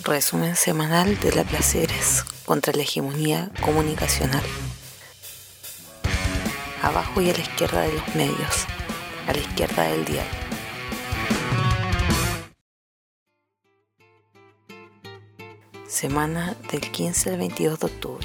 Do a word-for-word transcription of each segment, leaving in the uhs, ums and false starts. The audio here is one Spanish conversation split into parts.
Resumen semanal de la Placeres contra la hegemonía comunicacional. Abajo y a la izquierda de los medios, a la izquierda del dial. Semana del quince al veintidós de octubre.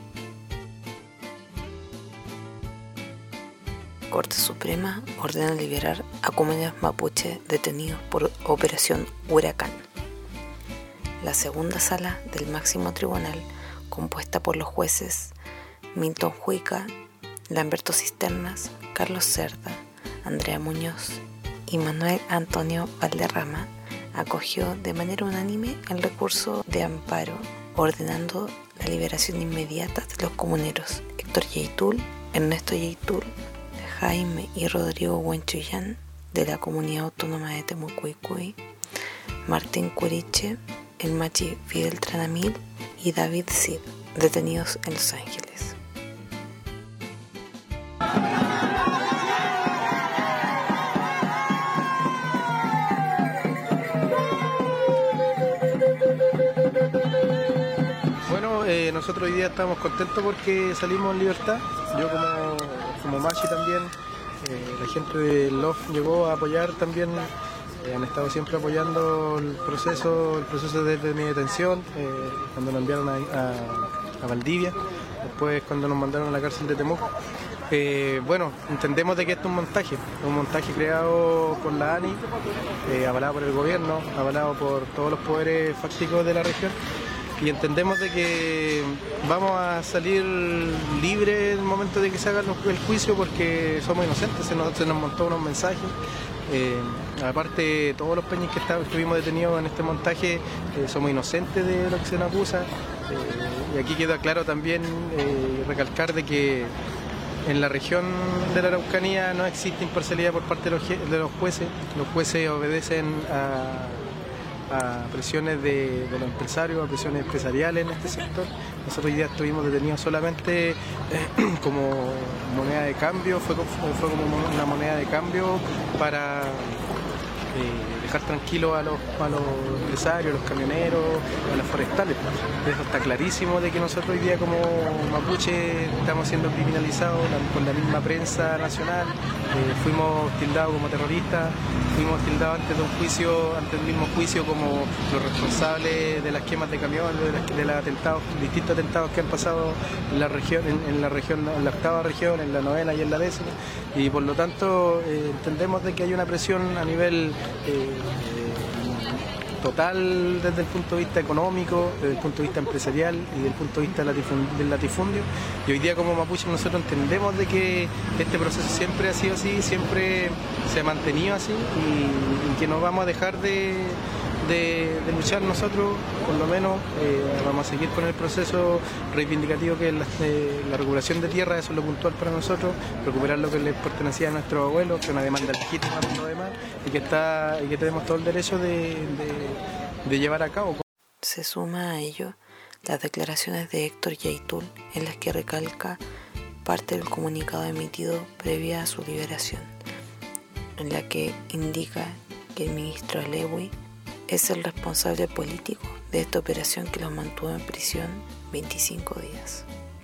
Corte Suprema ordena liberar a comuneros mapuche detenidos por Operación Huracán. La segunda sala del máximo tribunal, compuesta por los jueces Milton Juica, Lamberto Cisternas, Carlos Cerda, Andrea Muñoz y Manuel Antonio Valderrama, acogió de manera unánime el recurso de amparo, ordenando la liberación inmediata de los comuneros Héctor Yaitul, Ernesto Yaitul, Jaime y Rodrigo Huenchullán, de la Comunidad Autónoma de Temucuicui, Martín Curiche, el machi Fidel Tranamil y David Cid, detenidos en Los Ángeles. Bueno, eh, nosotros hoy día estamos contentos porque salimos en libertad. Yo como, como machi también, eh, la gente de L O F llegó a apoyar también. Eh, han estado siempre apoyando el proceso, el proceso desde mi detención, eh, cuando nos enviaron a, a, a Valdivia, después cuando nos mandaron a la cárcel de Temuco. Eh, bueno, entendemos de que esto es un montaje, un montaje creado por la A N I, eh, avalado por el gobierno, avalado por todos los poderes fácticos de la región, y entendemos de que vamos a salir libres en el momento de que se haga el juicio porque somos inocentes, se nos, se nos montó unos mensajes. Eh, aparte, todos los peñas que está, estuvimos detenidos en este montaje eh, somos inocentes de lo que se nos acusa, eh, y aquí queda claro también eh, recalcar de que en la región de la Araucanía no existe imparcialidad por parte de los, de los jueces. Los jueces obedecen a a presiones de, de los empresarios, a presiones empresariales en este sector. Nosotros hoy día estuvimos detenidos solamente eh, como moneda de cambio, fue, fue como una moneda de cambio para eh, dejar tranquilos a los, a los empresarios, a los camioneros, a los forestales. Eso está clarísimo de que nosotros hoy día como mapuche estamos siendo criminalizados con la misma prensa nacional, eh, fuimos tildados como terroristas, fuimos tildados antes de un juicio, antes del mismo juicio como los responsables de las quemas de camiones, de, de los atentados, distintos atentados que han pasado en la región, en, en la región, en la octava región, en la novena y en la décima, y por lo tanto eh, entendemos de que hay una presión a nivel eh, total desde el punto de vista económico, desde el punto de vista empresarial y desde el punto de vista del latifundio. Y hoy día como mapuche nosotros entendemos de que este proceso siempre ha sido así, siempre se ha mantenido así y, y que no vamos a dejar de, de, de luchar nosotros, por lo menos eh, vamos a seguir con el proceso reivindicativo que es la, eh, la recuperación de tierra, eso es lo puntual para nosotros, recuperar lo que les pertenecía a nuestros abuelos, que es una demanda legítima por lo demás y que, está, y que tenemos todo el derecho de, de de llevar a cabo. Se suma a ello las declaraciones de Héctor Yaitul, en las que recalca parte del comunicado emitido previa a su liberación, en la que indica que el ministro Alewi es el responsable político de esta operación que los mantuvo en prisión veinticinco días.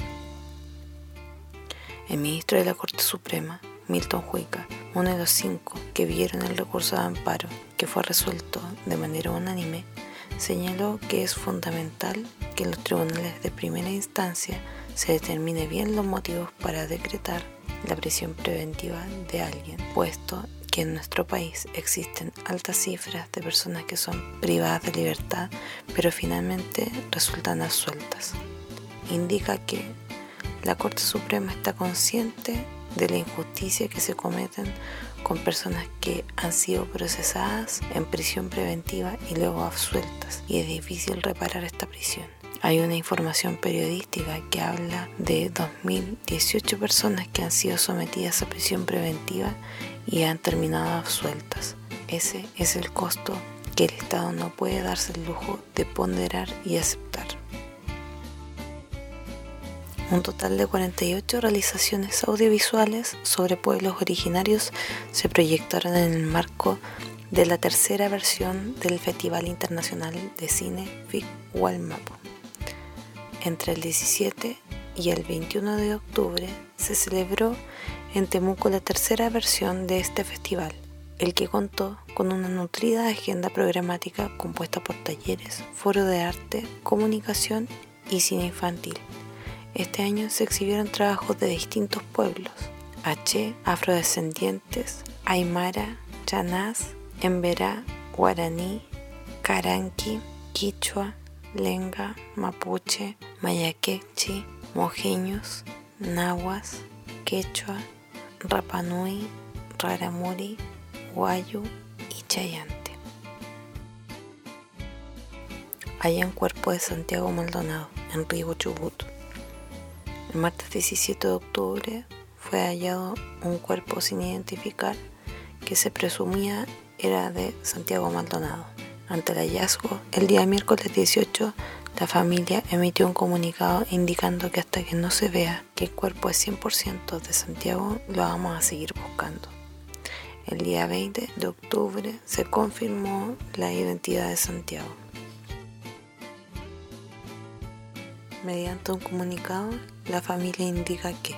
El ministro de la Corte Suprema, Milton Juica, uno de los cinco que vieron el recurso de amparo que fue resuelto de manera unánime, señaló que es fundamental que en los tribunales de primera instancia se determine bien los motivos para decretar la prisión preventiva de alguien, puesto que en nuestro país existen altas cifras de personas que son privadas de libertad, pero finalmente resultan absueltas. Indica que la Corte Suprema está consciente de la injusticia que se cometen con personas que han sido procesadas en prisión preventiva y luego absueltas, y es difícil reparar esta prisión. Hay una información periodística que habla de dos mil dieciocho personas que han sido sometidas a prisión preventiva y han terminado absueltas. Ese es el costo que el Estado no puede darse el lujo de ponderar y aceptar. Un total de cuarenta y ocho realizaciones audiovisuales sobre pueblos originarios se proyectaron en el marco de la tercera versión del Festival Internacional de Cine Vic Gualmapu. Entre el diecisiete y el veintiuno de octubre se celebró en Temuco la tercera versión de este festival, el que contó con una nutrida agenda programática compuesta por talleres, foro de arte, comunicación y cine infantil. Este año se exhibieron trabajos de distintos pueblos: Aché, afrodescendientes, aymara, chanás, emberá, guaraní, caranqui, quichua, lenga, mapuche, mayaquechi, mojeños, nahuas, quechua, rapanui, raramuri, guayu y chayante. Hallan cuerpo de Santiago Maldonado en Río Chubut. El martes diecisiete de octubre fue hallado un cuerpo sin identificar que se presumía era de Santiago Maldonado. Ante el hallazgo, el día miércoles dieciocho, la familia emitió un comunicado indicando que hasta que no se vea que el cuerpo es cien por ciento de Santiago, lo vamos a seguir buscando. El día veinte de octubre se confirmó la identidad de Santiago. Mediante un comunicado, la familia indica que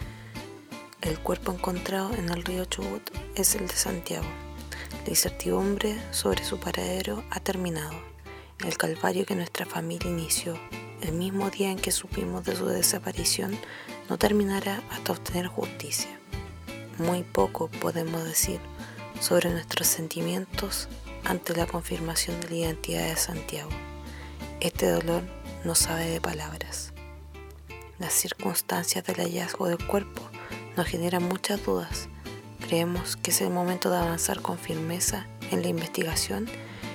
el cuerpo encontrado en el río Chubut es el de Santiago. La incertidumbre sobre su paradero ha terminado. El calvario que nuestra familia inició el mismo día en que supimos de su desaparición no terminará hasta obtener justicia. Muy poco podemos decir sobre nuestros sentimientos ante la confirmación de la identidad de Santiago. Este dolor no sabe de palabras. Las circunstancias del hallazgo del cuerpo nos generan muchas dudas. Creemos que es el momento de avanzar con firmeza en la investigación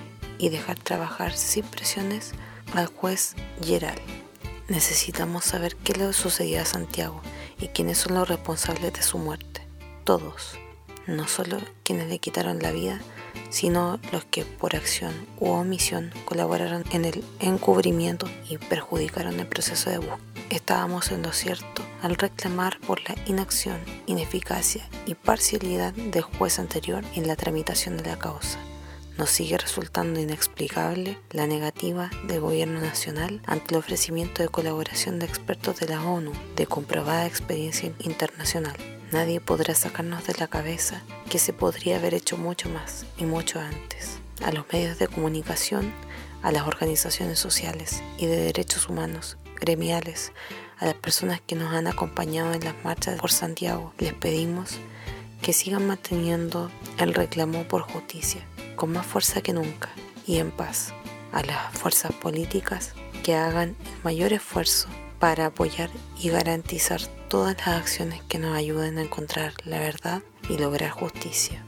y dejar trabajar sin presiones al juez Geral. Necesitamos saber qué le sucedió a Santiago y quiénes son los responsables de su muerte. Todos, no solo quienes le quitaron la vida, sino los que por acción u omisión colaboraron en el encubrimiento y perjudicaron el proceso de búsqueda. Estábamos en lo cierto al reclamar por la inacción, ineficacia y parcialidad del juez anterior en la tramitación de la causa. Nos sigue resultando inexplicable la negativa del gobierno nacional ante el ofrecimiento de colaboración de expertos de la ONU de comprobada experiencia internacional. Nadie podrá sacarnos de la cabeza que se podría haber hecho mucho más y mucho antes. A los medios de comunicación, a las organizaciones sociales y de derechos humanos, gremiales, a las personas que nos han acompañado en las marchas por Santiago, les pedimos que sigan manteniendo el reclamo por justicia con más fuerza que nunca y en paz. A las fuerzas políticas que hagan el mayor esfuerzo para apoyar y garantizar todas las acciones que nos ayuden a encontrar la verdad y lograr justicia.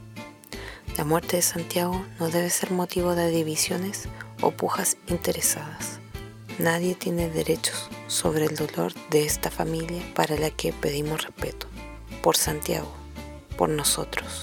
La muerte de Santiago no debe ser motivo de divisiones o pujas interesadas. Nadie tiene derechos sobre el dolor de esta familia para la que pedimos respeto. Por Santiago, por nosotros.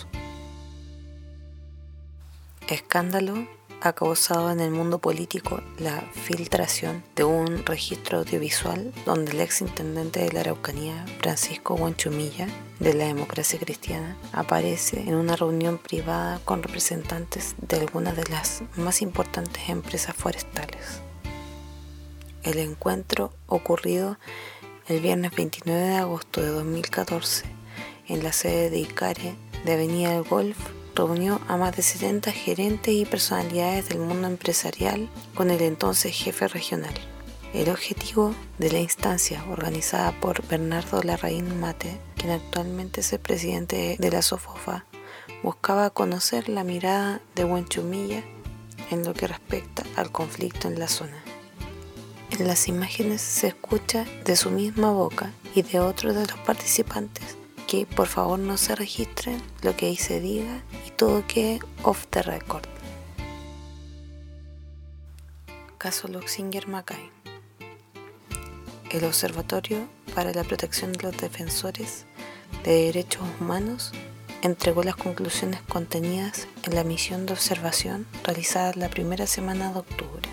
Escándalo ha causado en el mundo político la filtración de un registro audiovisual donde el ex intendente de la Araucanía, Francisco Huanchumilla, de la Democracia Cristiana, aparece en una reunión privada con representantes de algunas de las más importantes empresas forestales. El encuentro ocurrido el viernes veintinueve de agosto de dos mil catorce en la sede de ICARE de Avenida del Golf reunió a más de setenta gerentes y personalidades del mundo empresarial con el entonces jefe regional. El objetivo de la instancia, organizada por Bernardo Larraín Mate, quien actualmente es el presidente de la SOFOFA, buscaba conocer la mirada de Huanchumilla en lo que respecta al conflicto en la zona. En las imágenes se escucha de su misma boca y de otros de los participantes que por favor no se registren lo que ahí se diga y todo quede off the record. Caso Luxinger-Mackay. El Observatorio para la Protección de los Defensores de Derechos Humanos entregó las conclusiones contenidas en la misión de observación realizada la primera semana de octubre.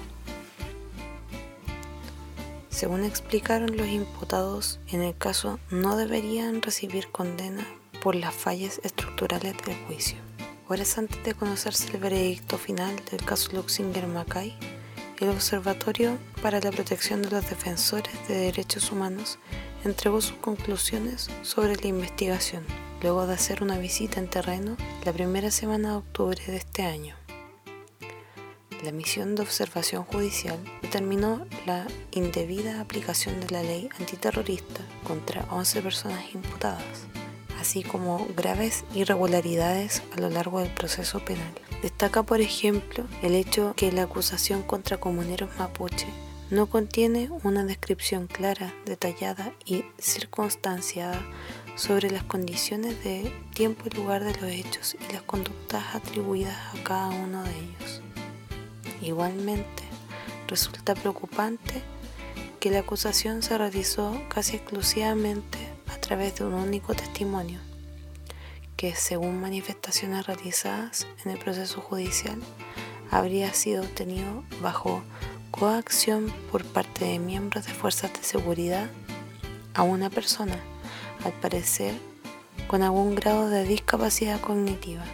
Según explicaron los imputados en el caso, no deberían recibir condena por las fallas estructurales del juicio. Horas antes de conocerse el veredicto final del caso Luxinger-Mackay, el Observatorio para la Protección de los Defensores de Derechos Humanos entregó sus conclusiones sobre la investigación, luego de hacer una visita en terreno la primera semana de octubre de este año. La misión de observación judicial determinó la indebida aplicación de la ley antiterrorista contra once personas imputadas, así como graves irregularidades a lo largo del proceso penal. Destaca, por ejemplo, el hecho que la acusación contra comuneros mapuche no contiene una descripción clara, detallada y circunstanciada sobre las condiciones de tiempo y lugar de los hechos y las conductas atribuidas a cada uno de ellos. Igualmente, resulta preocupante que la acusación se realizó casi exclusivamente a través de un único testimonio, que según manifestaciones realizadas en el proceso judicial, habría sido obtenido bajo coacción por parte de miembros de fuerzas de seguridad a una persona, al parecer con algún grado de discapacidad cognitiva.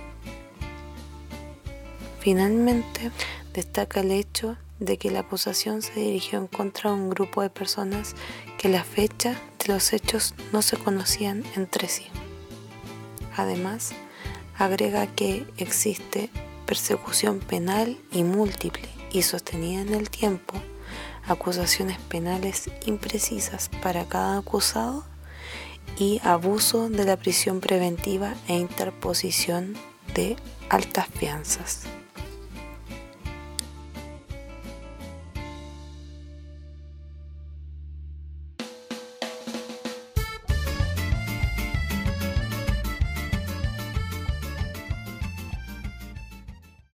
Finalmente, destaca el hecho de que la acusación se dirigió en contra de un grupo de personas que a la fecha de los hechos no se conocían entre sí. Además, agrega que existe persecución penal y múltiple y sostenida en el tiempo, acusaciones penales imprecisas para cada acusado y abuso de la prisión preventiva e interposición de altas fianzas.